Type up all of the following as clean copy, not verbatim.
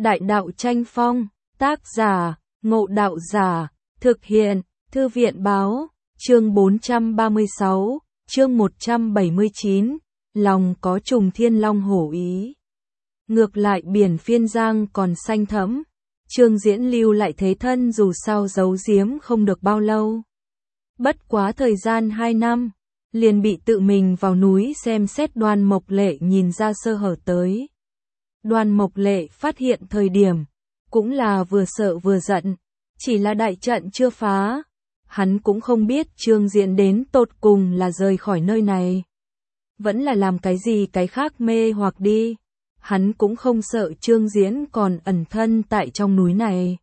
Đại đạo tranh phong, tác giả, Ngộ Đạo Giả, thực hiện, Thư viện báo, chương 436, chương 179, lòng có trùng thiên long hổ ý. Ngược lại biển phiên giang còn xanh thẫm, Trương Diễn lưu lại thế thân dù sao giấu giếm không được bao lâu. Bất quá thời gian 2 năm, liền bị tự mình vào núi xem xét Đoan Mộc Lệ nhìn ra sơ hở tới. Đoan Mộc Lệ phát hiện thời điểm, cũng là vừa sợ vừa giận, chỉ là đại trận chưa phá. Hắn cũng không biết Trương Diễn đến tột cùng là rời khỏi nơi này, vẫn là làm cái gì cái khác mê hoặc đi. Hắn cũng không sợ Trương Diễn còn ẩn thân tại trong núi này,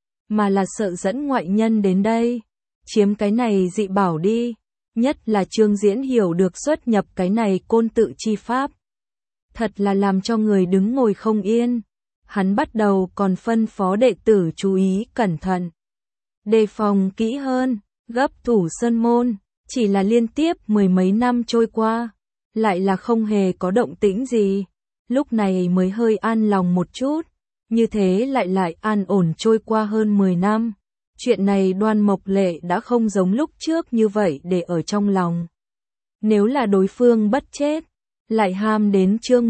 mà là sợ dẫn ngoại nhân đến đây, chiếm cái này dị bảo đi. Nhất là Trương Diễn hiểu được xuất nhập cái này côn tự chi pháp. Thật là làm cho người đứng ngồi không yên. Hắn bắt đầu còn phân phó đệ tử chú ý cẩn thận, đề phòng kỹ hơn, gấp thủ sơn môn. Chỉ là liên tiếp mười mấy năm trôi qua, lại là không hề có động tĩnh gì. Lúc này mới hơi an lòng một chút, như thế lại an ổn trôi qua hơn 10 năm. Chuyện này Đoan Mộc Lệ đã không giống lúc trước như vậy để ở trong lòng. Nếu là đối phương bất chết, lại ham đến chương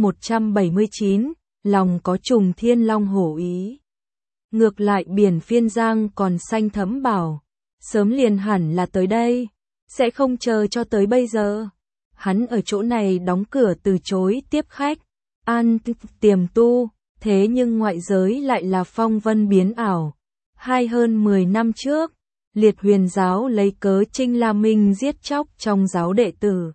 179, lòng có trùng thiên long hổ ý. Ngược lại biển phiên giang còn xanh thẫm bảo, sớm liền hẳn là tới đây, sẽ không chờ cho tới bây giờ. Hắn ở chỗ này đóng cửa từ chối tiếp khách, an tiềm tu, thế nhưng ngoại giới lại là phong vân biến ảo. Hơn 10 năm trước, Liệt Huyền giáo lấy cớ Trinh La Minh giết chóc trong giáo đệ tử,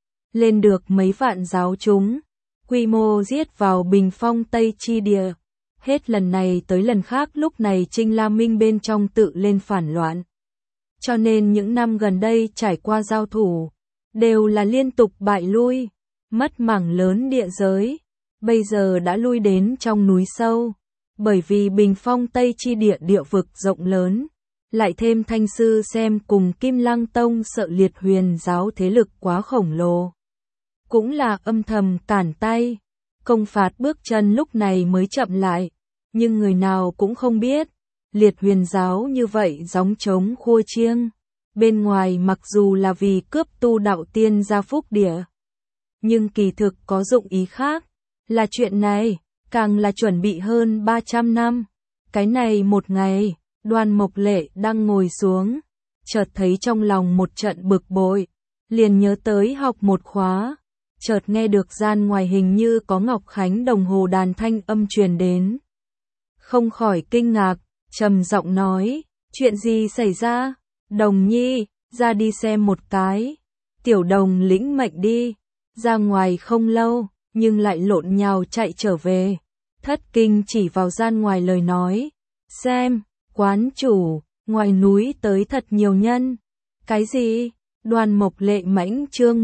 lên được mấy vạn giáo chúng, quy mô giết vào bình phong Tây Chi Địa. Hết lần này tới lần khác lúc này Trinh La Minh bên trong tự lên phản loạn. Cho nên những năm gần đây trải qua giao thủ, đều là liên tục bại lui, mất mảng lớn địa giới, bây giờ đã lui đến trong núi sâu. Bởi vì bình phong Tây Chi Địa địa vực rộng lớn, lại thêm Thanh Sư xem cùng Kim Lăng Tông sợ Liệt Huyền giáo thế lực quá khổng lồ, cũng là âm thầm cản tay, công phạt bước chân lúc này mới chậm lại. Nhưng người nào cũng không biết, Liệt Huyền giáo như vậy gióng trống khua chiêng, bên ngoài mặc dù là vì cướp tu đạo tiên gia phúc địa, nhưng kỳ thực có dụng ý khác, là chuyện này càng là chuẩn bị hơn 300 năm. Cái này một ngày, Đoan Mộc Lệ đang ngồi xuống, chợt thấy trong lòng một trận bực bội, liền nhớ tới học một khóa, chợt nghe được gian ngoài hình như có Ngọc Khánh đồng hồ đàn thanh âm truyền đến. Không khỏi kinh ngạc, trầm giọng nói, chuyện gì xảy ra? Đồng nhi, ra đi xem một cái. Tiểu Đồng lĩnh mệnh đi, ra ngoài không lâu, nhưng lại lộn nhào chạy trở về. Thất kinh chỉ vào gian ngoài lời nói, xem, quán chủ, ngoài núi tới thật nhiều nhân. Cái gì? Đoan Mộc Lệ mãnh chương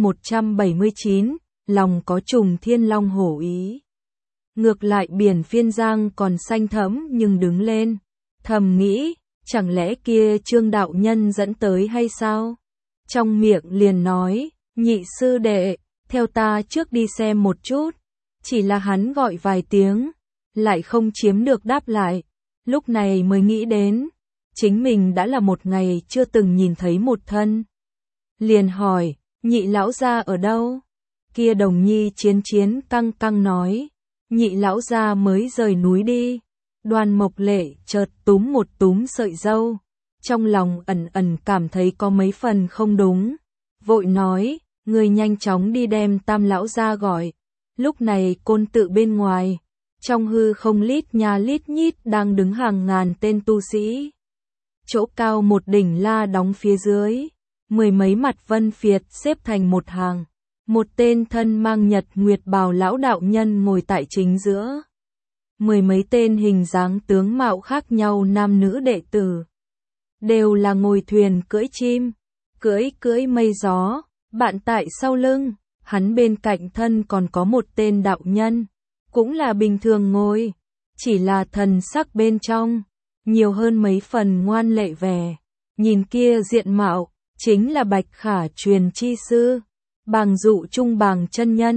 179, lòng có trùng thiên long hổ ý. Ngược lại biển phiên giang còn xanh thẫm nhưng đứng lên, thầm nghĩ, chẳng lẽ kia Trương đạo nhân dẫn tới hay sao? Trong miệng liền nói, nhị sư đệ, theo ta trước đi xem một chút. Chỉ là hắn gọi vài tiếng, lại không chiếm được đáp lại. Lúc này mới nghĩ đến, chính mình đã là một ngày chưa từng nhìn thấy một thân. Liền hỏi, nhị lão gia ở đâu? Kia Đồng nhi chiến căng căng nói, nhị lão gia mới rời núi đi. Đoan Mộc Lệ chợt túm một túm sợi râu, trong lòng ẩn cảm thấy có mấy phần không đúng, vội nói, người nhanh chóng đi đem Tam lão gia gọi. Lúc này côn tự bên ngoài, trong hư không lít nha lít nhít đang đứng hàng ngàn tên tu sĩ. Chỗ cao một đỉnh la đóng phía dưới, mười mấy mặt vân phiệt xếp thành một hàng. Một tên thân mang nhật nguyệt bào lão đạo nhân ngồi tại chính giữa. Mười mấy tên hình dáng tướng mạo khác nhau nam nữ đệ tử, đều là ngồi thuyền cưỡi chim, cưỡi mây gió, bạn tại sau lưng. Hắn bên cạnh thân còn có một tên đạo nhân, cũng là bình thường ngồi, chỉ là thần sắc bên trong, nhiều hơn mấy phần ngoan lệ vẻ. Nhìn kia diện mạo, chính là Bạch Khả truyền chi sư, Bàng Dụ Trung Bàng chân nhân.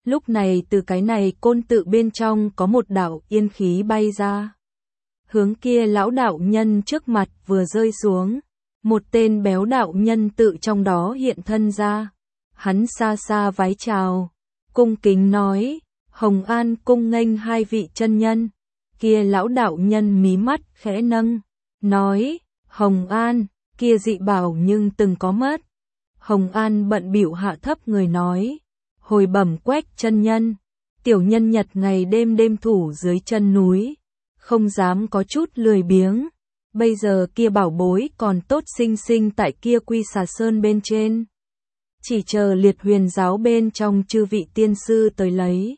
Lúc này từ cái này côn tự bên trong có một đạo yên khí bay ra. Hướng kia lão đạo nhân trước mặt vừa rơi xuống, một tên béo đạo nhân tự trong đó hiện thân ra. Hắn xa xa vái chào, cung kính nói, Hồng An cung nghênh hai vị chân nhân. Kia lão đạo nhân mí mắt khẽ nâng, nói, Hồng An, kia dị bảo nhưng từng có mất. Hồng An bận bịu hạ thấp người nói, hồi bẩm Quách chân nhân, tiểu nhân nhật ngày đêm đêm thủ dưới chân núi, không dám có chút lười biếng. Bây giờ kia bảo bối còn tốt xinh xinh tại kia Quy Xà Sơn bên trên. Chỉ chờ Liệt Huyền giáo bên trong chư vị tiên sư tới lấy.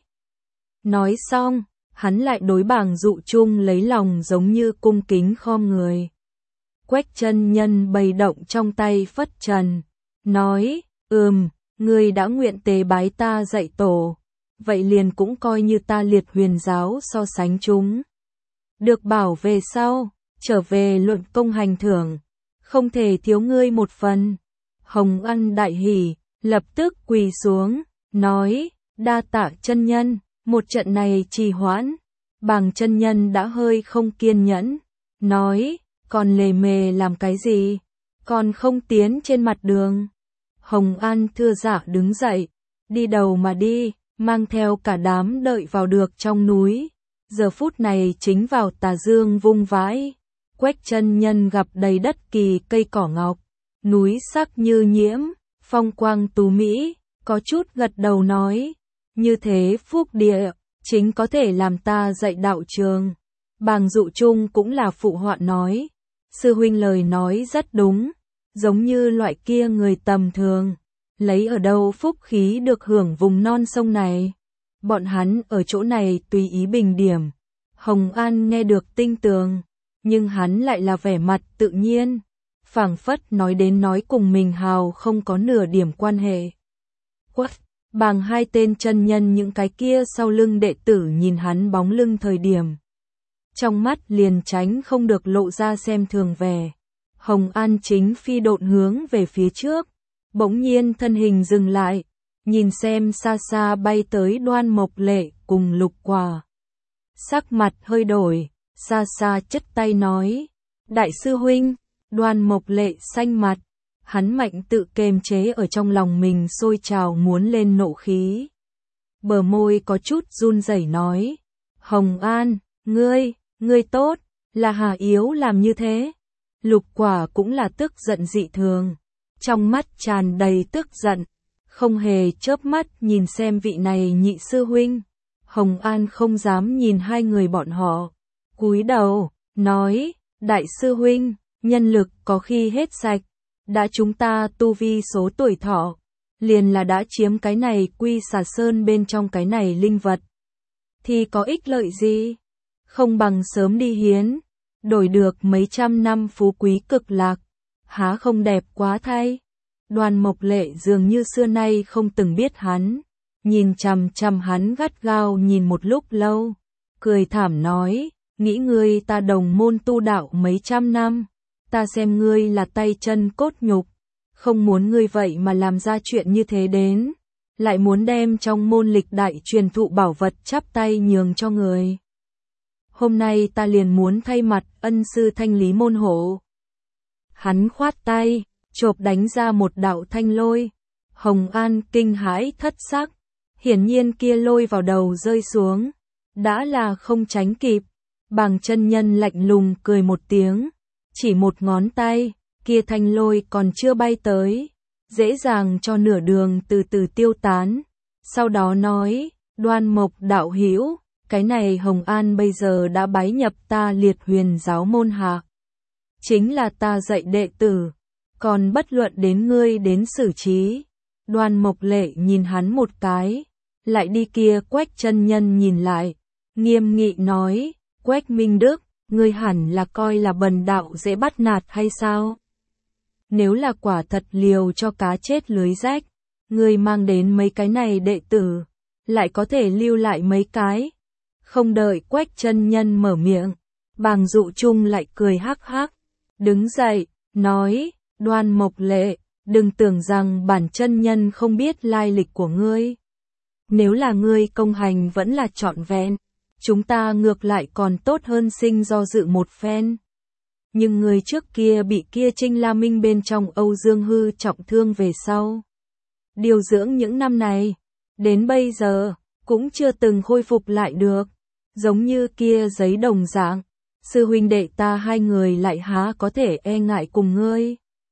Nói xong, hắn lại đối Bàng Dụ Chung lấy lòng giống như cung kính khom người. Quách chân nhân bày động trong tay phất trần, nói, ngươi đã nguyện tế bái ta dạy tổ, vậy liền cũng coi như ta Liệt Huyền giáo so sánh chúng. Được bảo về sau, trở về luận công hành thưởng, không thể thiếu ngươi một phần. Hồng An đại hỉ, lập tức quỳ xuống, nói, đa tạ chân nhân, một trận này trì hoãn. Bàng chân nhân đã hơi không kiên nhẫn, nói, còn lề mề làm cái gì, còn không tiến trên mặt đường. Hồng An thưa dạ đứng dậy, đi đầu mà đi, mang theo cả đám đợi vào được trong núi. Giờ phút này chính vào tà dương vung vãi, Quách chân nhân gặp đầy đất kỳ cây cỏ ngọc, núi sắc như nhiễm, phong quang tú mỹ, có chút gật đầu nói, như thế phúc địa, chính có thể làm ta dạy đạo trường. Bàng Dụ Chung cũng là phụ họa nói, sư huynh lời nói rất đúng, giống như loại kia người tầm thường, lấy ở đâu phúc khí được hưởng vùng non sông này. Bọn hắn ở chỗ này tùy ý bình điểm. Hồng An nghe được tinh tường, nhưng hắn lại là vẻ mặt tự nhiên, phảng phất nói đến nói cùng mình hào không có nửa điểm quan hệ. Quất, Bàng hai tên chân nhân những cái kia sau lưng đệ tử nhìn hắn bóng lưng thời điểm. Trong mắt liền tránh không được lộ ra xem thường vẻ. Hồng An chính phi độn hướng về phía trước, bỗng nhiên thân hình dừng lại, nhìn xem xa xa bay tới Đoan Mộc Lệ cùng Lục Quả. Sắc mặt hơi đổi, xa xa chất tay nói, đại sư huynh. Đoan Mộc Lệ xanh mặt, hắn mạnh tự kềm chế ở trong lòng mình sôi trào muốn lên nộ khí. Bờ môi có chút run rẩy nói, Hồng An, ngươi tốt, là hà yếu làm như thế. Lục Quả cũng là tức giận dị thường, trong mắt tràn đầy tức giận, không hề chớp mắt nhìn xem vị này nhị sư huynh. Hồng An không dám nhìn hai người bọn họ, cúi đầu, nói, đại sư huynh, nhân lực có khi hết sạch, đã chúng ta tu vi số tuổi thọ, liền là đã chiếm cái này Quy Xà Sơn bên trong cái này linh vật, thì có ích lợi gì? Không bằng sớm đi hiến, đổi được mấy trăm năm phú quý cực lạc, há không đẹp quá thay? Đoan Mộc Lệ dường như xưa nay không từng biết hắn, nhìn chằm chằm hắn gắt gao nhìn một lúc lâu, cười thảm nói, nghĩ ngươi ta đồng môn tu đạo mấy trăm năm, ta xem ngươi là tay chân cốt nhục, không muốn ngươi vậy mà làm ra chuyện như thế đến, lại muốn đem trong môn lịch đại truyền thụ bảo vật chắp tay nhường cho người. Hôm nay ta liền muốn thay mặt ân sư thanh lý môn hộ. Hắn khoát tay, chộp đánh ra một đạo thanh lôi. Hồng An kinh hãi thất sắc, hiển nhiên kia lôi vào đầu rơi xuống, đã là không tránh kịp. Bàng chân nhân lạnh lùng cười một tiếng, chỉ một ngón tay, kia thanh lôi còn chưa bay tới, dễ dàng cho nửa đường từ từ tiêu tán. Sau đó nói, Đoan Mộc đạo hữu, cái này Hồng An bây giờ đã bái nhập ta Liệt Huyền giáo môn hạ, chính là ta dạy đệ tử, còn bất luận đến ngươi đến xử trí. Đoan Mộc Lệ nhìn hắn một cái, lại đi kia Quách chân nhân nhìn lại, nghiêm nghị nói, Quách Minh Đức, ngươi hẳn là coi là bần đạo dễ bắt nạt hay sao? Nếu là quả thật liều cho cá chết lưới rách, ngươi mang đến mấy cái này đệ tử, lại có thể lưu lại mấy cái. Không đợi Quách chân nhân mở miệng, Bàng Dụ Chung lại cười hắc hắc, đứng dậy, nói, Đoan Mộc Lệ, đừng tưởng rằng bản chân nhân không biết lai lịch của ngươi. Nếu là ngươi công hành vẫn là trọn vẹn, chúng ta ngược lại còn tốt hơn sinh do dự một phen. Nhưng người trước kia bị kia Trinh La Minh bên trong Âu Dương Hư trọng thương về sau. Điều dưỡng những năm này, đến bây giờ, cũng chưa từng khôi phục lại được. Giống như kia giấy đồng dạng, sư huynh đệ ta hai người lại há có thể e ngại cùng ngươi.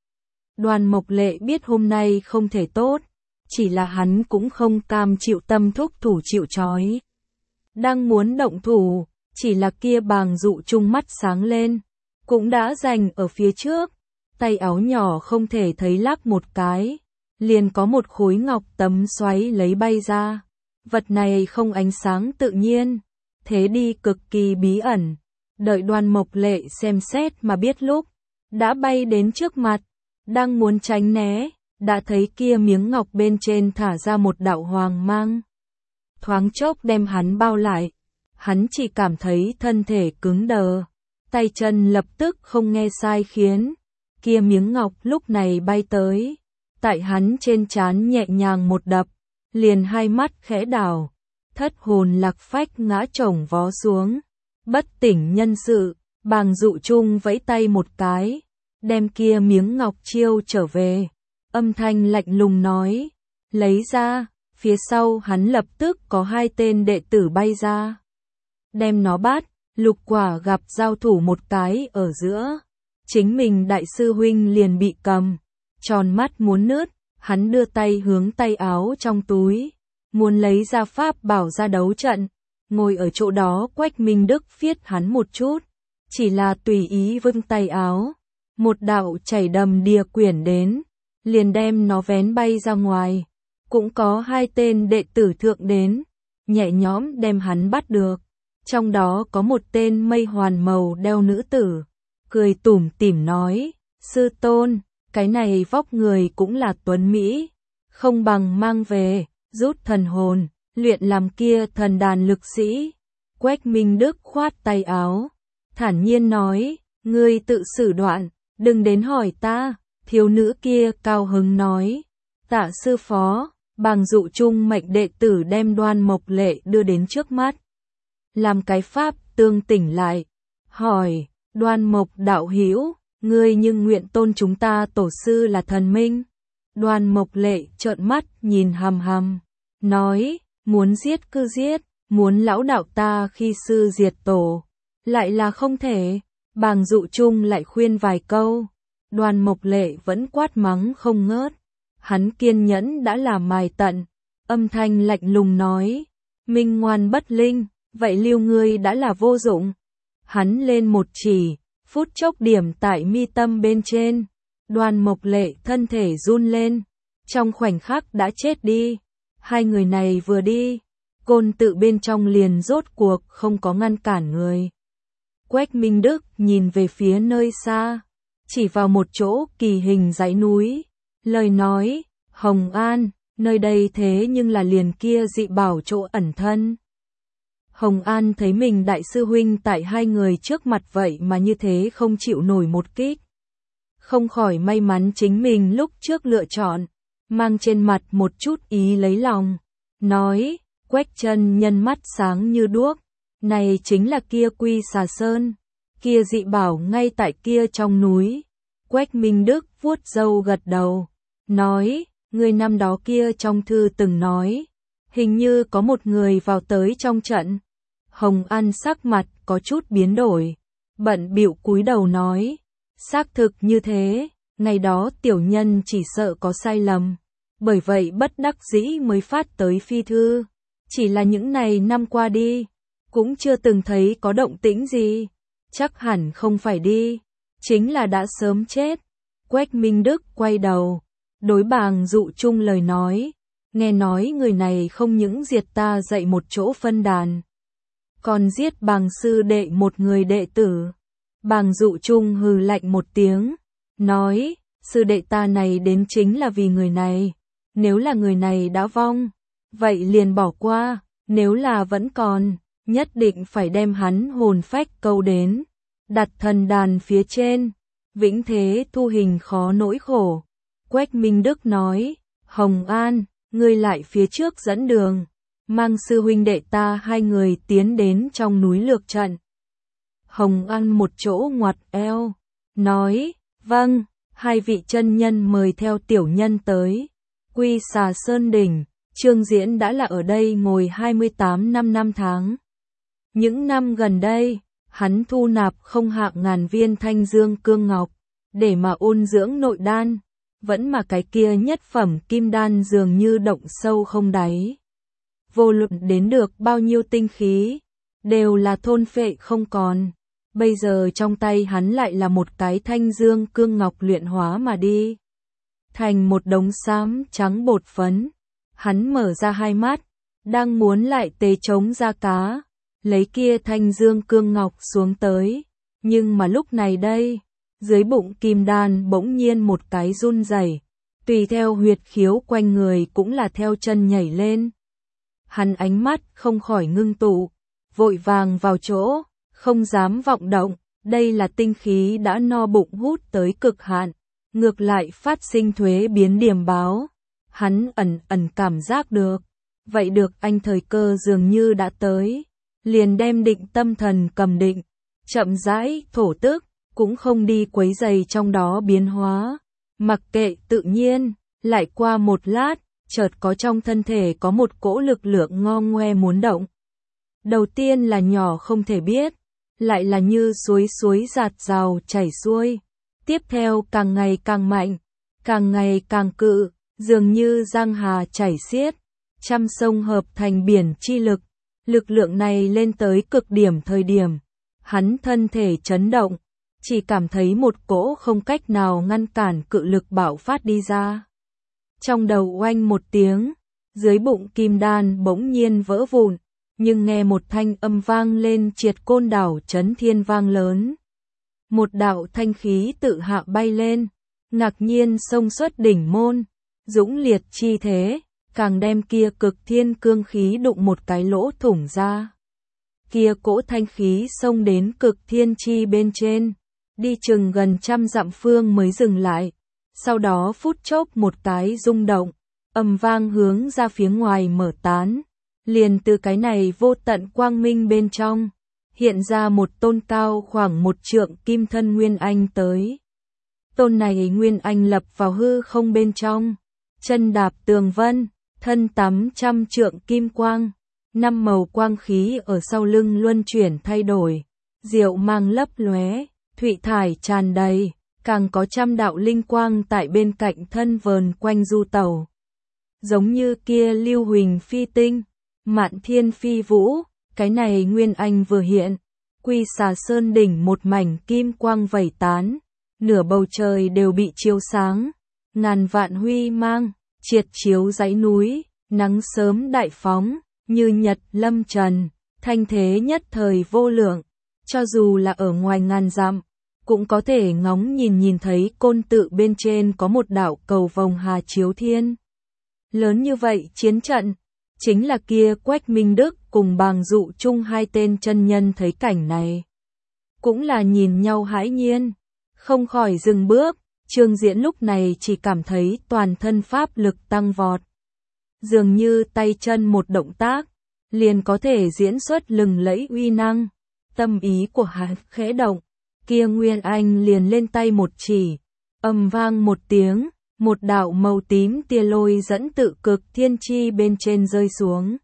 Đoàn Mộc Lệ biết hôm nay không thể tốt, chỉ là hắn cũng không cam chịu tâm thúc thủ chịu trói. Đang muốn động thủ, chỉ là kia Bàng Dụ Trung mắt sáng lên, cũng đã giành ở phía trước, tay áo nhỏ không thể thấy lắc một cái, liền có một khối ngọc tấm xoáy lấy bay ra. Vật này không ánh sáng tự nhiên, thế đi cực kỳ bí ẩn. Đợi Đoàn Mộc Lệ xem xét mà biết lúc, đã bay đến trước mặt, đang muốn tránh né, đã thấy kia miếng ngọc bên trên thả ra một đạo hoàng mang. Thoáng chốc đem hắn bao lại, hắn chỉ cảm thấy thân thể cứng đờ, tay chân lập tức không nghe sai khiến, kia miếng ngọc lúc này bay tới, tại hắn trên trán nhẹ nhàng một đập, liền hai mắt khẽ đảo, thất hồn lạc phách ngã chồng vó xuống, bất tỉnh nhân sự. Bàng Dụ Trung vẫy tay một cái, đem kia miếng ngọc chiêu trở về, âm thanh lạnh lùng nói, lấy ra. Phía sau hắn lập tức có hai tên đệ tử bay ra, đem nó bắt. Lục Quả gặp giao thủ một cái ở giữa, chính mình đại sư huynh liền bị cầm, tròn mắt muốn nứt, hắn đưa tay hướng tay áo trong túi, muốn lấy ra pháp bảo ra đấu trận. Ngồi ở chỗ đó Quách Minh Đức phiết hắn một chút, chỉ là tùy ý vươn tay áo, một đạo chảy đầm đìa quyển đến, liền đem nó vén bay ra ngoài. Cũng có hai tên đệ tử thượng đến, nhẹ nhõm đem hắn bắt được. Trong đó có một tên mây hoàn màu đeo nữ tử, cười tủm tỉm nói, sư tôn, cái này vóc người cũng là tuấn Mỹ, không bằng mang về, rút thần hồn, luyện làm kia thần đàn lực sĩ. Quách Minh Đức khoát tay áo, thản nhiên nói, ngươi tự xử đoạn, đừng đến hỏi ta. Thiếu nữ kia cao hứng nói, tạ sư phó. Bàng Dụ Trung mệnh đệ tử đem Đoan Mộc Lệ đưa đến trước mắt, làm cái pháp tương tỉnh lại, hỏi, Đoan Mộc đạo hữu, ngươi nhưng nguyện tôn chúng ta tổ sư là thần minh. Đoan Mộc Lệ trợn mắt nhìn hằm hằm, nói, muốn giết cứ giết, muốn lão đạo ta khi sư diệt tổ, lại là không thể. Bàng Dụ Trung lại khuyên vài câu, Đoan Mộc Lệ vẫn quát mắng không ngớt. Hắn kiên nhẫn đã là mài tận, âm thanh lạnh lùng nói, minh ngoan bất linh, vậy lưu ngươi đã là vô dụng. Hắn lên một chỉ, phút chốc điểm tại mi tâm bên trên, Đoan Mộc Lệ thân thể run lên, trong khoảnh khắc đã chết đi. Hai người này vừa đi, côn tự bên trong liền rốt cuộc không có ngăn cản người. Quách Minh Đức nhìn về phía nơi xa, chỉ vào một chỗ kỳ hình dãy núi. Lời nói, Hồng An, nơi đây thế nhưng là liền kia dị bảo chỗ ẩn thân. Hồng An thấy mình đại sư huynh tại hai người trước mặt vậy mà như thế không chịu nổi một kích. Không khỏi may mắn chính mình lúc trước lựa chọn, mang trên mặt một chút ý lấy lòng. Nói, Quách chân nhân mắt sáng như đuốc, này chính là kia Quy Xà Sơn, kia dị bảo ngay tại kia trong núi. Quách Minh Đức vuốt râu gật đầu, nói, người năm đó kia trong thư từng nói, hình như có một người vào tới trong trận. Hồng An sắc mặt có chút biến đổi, bận bịu cúi đầu nói, xác thực như thế, ngày đó tiểu nhân chỉ sợ có sai lầm, bởi vậy bất đắc dĩ mới phát tới phi thư, chỉ là những này năm qua đi, cũng chưa từng thấy có động tĩnh gì, chắc hẳn không phải đi, chính là đã sớm chết. Quách Minh Đức quay đầu, đối Bàng Dụ Trung lời nói, nghe nói người này không những diệt ta dạy một chỗ phân đàn, còn giết Bàng sư đệ một người đệ tử. Bàng Dụ Trung hừ lạnh một tiếng, nói, sư đệ ta này đến chính là vì người này, nếu là người này đã vong, vậy liền bỏ qua, nếu là vẫn còn, nhất định phải đem hắn hồn phách câu đến, đặt thần đàn phía trên, vĩnh thế thu hình khó nỗi khổ. Quách Minh Đức nói, Hồng An, ngươi lại phía trước dẫn đường, mang sư huynh đệ ta hai người tiến đến trong núi lược trận. Hồng An một chỗ ngoặt eo, nói, vâng, hai vị chân nhân mời theo tiểu nhân tới. Quy Xà Sơn Đỉnh, Trương Diễn đã là ở đây ngồi 28 năm tháng. Những năm gần đây, hắn thu nạp không hạ ngàn viên thanh dương cương ngọc, để mà ôn dưỡng nội đan, vẫn mà cái kia nhất phẩm kim đan dường như động sâu không đáy. Vô luận đến được bao nhiêu tinh khí, đều là thôn phệ không còn. Bây giờ trong tay hắn lại là một cái thanh dương cương ngọc luyện hóa mà đi. Thành một đống xám trắng bột phấn. Hắn mở ra hai mắt, đang muốn lại tế trống ra cá, lấy kia thanh dương cương ngọc xuống tới. Nhưng mà lúc này đây, dưới bụng kim đan bỗng nhiên một cái run rẩy, tùy theo huyệt khiếu quanh người cũng là theo chân nhảy lên. Hắn ánh mắt không khỏi ngưng tụ, vội vàng vào chỗ, không dám vọng động, đây là tinh khí đã no bụng hút tới cực hạn, ngược lại phát sinh thuế biến điểm báo. Hắn ẩn cảm giác được, vậy được anh thời cơ dường như đã tới, liền đem định tâm thần cầm định, chậm rãi thổ tức, cũng không đi quấy rầy trong đó biến hóa, mặc kệ tự nhiên. Lại qua một lát, chợt có trong thân thể có một cỗ lực lượng ngo ngoe muốn động. Đầu tiên là nhỏ không thể biết, lại là như suối giạt rào chảy xuôi, tiếp theo càng ngày càng mạnh, càng ngày càng cự, dường như giang hà chảy xiết, trăm sông hợp thành biển chi lực. Lực lượng này lên tới cực điểm thời điểm, hắn thân thể chấn động, chỉ cảm thấy một cỗ không cách nào ngăn cản cự lực bạo phát đi ra. Trong đầu oanh một tiếng, dưới bụng kim đan bỗng nhiên vỡ vụn, nhưng nghe một thanh âm vang lên triệt côn đảo chấn thiên vang lớn. Một đạo thanh khí tự hạ bay lên, ngạc nhiên xông xuất đỉnh môn, dũng liệt chi thế, càng đem kia cực thiên cương khí đụng một cái lỗ thủng ra. Kia cỗ thanh khí xông đến cực thiên chi bên trên, đi chừng gần 100 dặm phương mới dừng lại, sau đó phút chốc một cái rung động, ầm vang hướng ra phía ngoài mở tán, liền từ cái này vô tận quang minh bên trong, hiện ra một tôn cao khoảng 1 trượng kim thân Nguyên Anh tới. Tôn này Nguyên Anh lập vào hư không bên trong, chân đạp tường vân, thân 800 trượng kim quang, 5 màu quang khí ở sau lưng luân chuyển thay đổi, diệu mang lấp lóe, thụy thải tràn đầy, càng có 100 đạo linh quang tại bên cạnh thân vờn quanh du tẩu. Giống như kia lưu huỳnh phi tinh, mạn thiên phi vũ, cái này Nguyên Anh vừa hiện, Quy Xà Sơn đỉnh một mảnh kim quang vẩy tán, nửa bầu trời đều bị chiếu sáng, ngàn vạn huy mang, triệt chiếu dãy núi, nắng sớm đại phóng, như nhật lâm trần, thanh thế nhất thời vô lượng, cho dù là ở ngoài ngàn dặm, cũng có thể ngóng nhìn thấy côn tự bên trên có một đạo cầu vồng hà chiếu thiên. Lớn như vậy chiến trận, chính là kia Quách Minh Đức cùng Bàng Dụ chung hai tên chân nhân thấy cảnh này. Cũng là nhìn nhau hãi nhiên, không khỏi dừng bước, Trương Diễn lúc này chỉ cảm thấy toàn thân pháp lực tăng vọt. Dường như tay chân một động tác, liền có thể diễn xuất lừng lẫy uy năng, tâm ý của hắn khẽ động, kia Nguyên Anh liền lên tay một chỉ, ầm vang một tiếng, một đạo màu tím tia lôi dẫn tự cực thiên chi bên trên rơi xuống.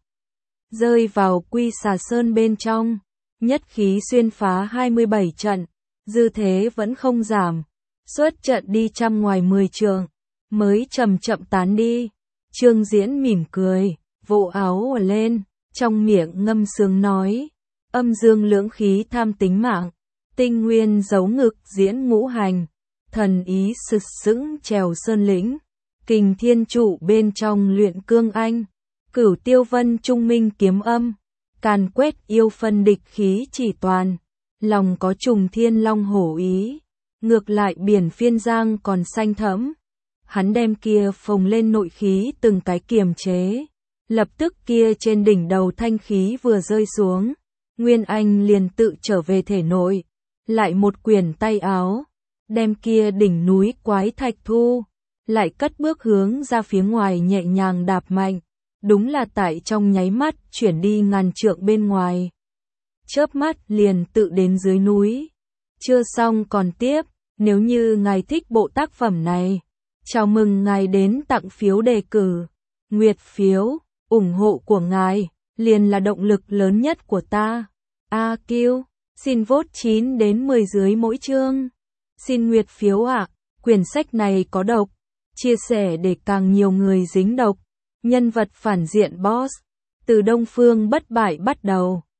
Rơi vào Quy Xà Sơn bên trong, nhất khí xuyên phá 27 trận, dư thế vẫn không giảm, xuất trận đi trăm ngoài 10 trượng, mới chậm chậm tán đi. Trương Diễn mỉm cười, vỗ áo lên, trong miệng ngâm sướng nói, âm dương lưỡng khí tham tính mạng, tinh nguyên giấu ngực diễn ngũ hành, thần ý sực sững trèo sơn lĩnh, kình thiên trụ bên trong luyện cương anh, cửu tiêu vân trung minh kiếm âm, càn quét yêu phân địch khí chỉ toàn, lòng có trùng thiên long hổ ý, ngược lại biển phiên giang còn xanh thẫm. Hắn đem kia phồng lên nội khí từng cái kiềm chế, lập tức kia trên đỉnh đầu thanh khí vừa rơi xuống, Nguyên Anh liền tự trở về thể nội, lại một quyền tay áo, đem kia đỉnh núi quái thạch thu, lại cất bước hướng ra phía ngoài nhẹ nhàng đạp mạnh, đúng là tại trong nháy mắt chuyển đi ngàn trượng bên ngoài. Chớp mắt liền tự đến dưới núi. Chưa xong còn tiếp, nếu như ngài thích bộ tác phẩm này, chào mừng ngài đến tặng phiếu đề cử, nguyệt phiếu, ủng hộ của ngài, liền là động lực lớn nhất của ta. AQ, xin vote 9 đến 10 dưới mỗi chương. Xin nguyệt phiếu ạ, quyển sách này có độc, chia sẻ để càng nhiều người dính độc. Nhân vật phản diện boss, từ Đông Phương bất bại bắt đầu.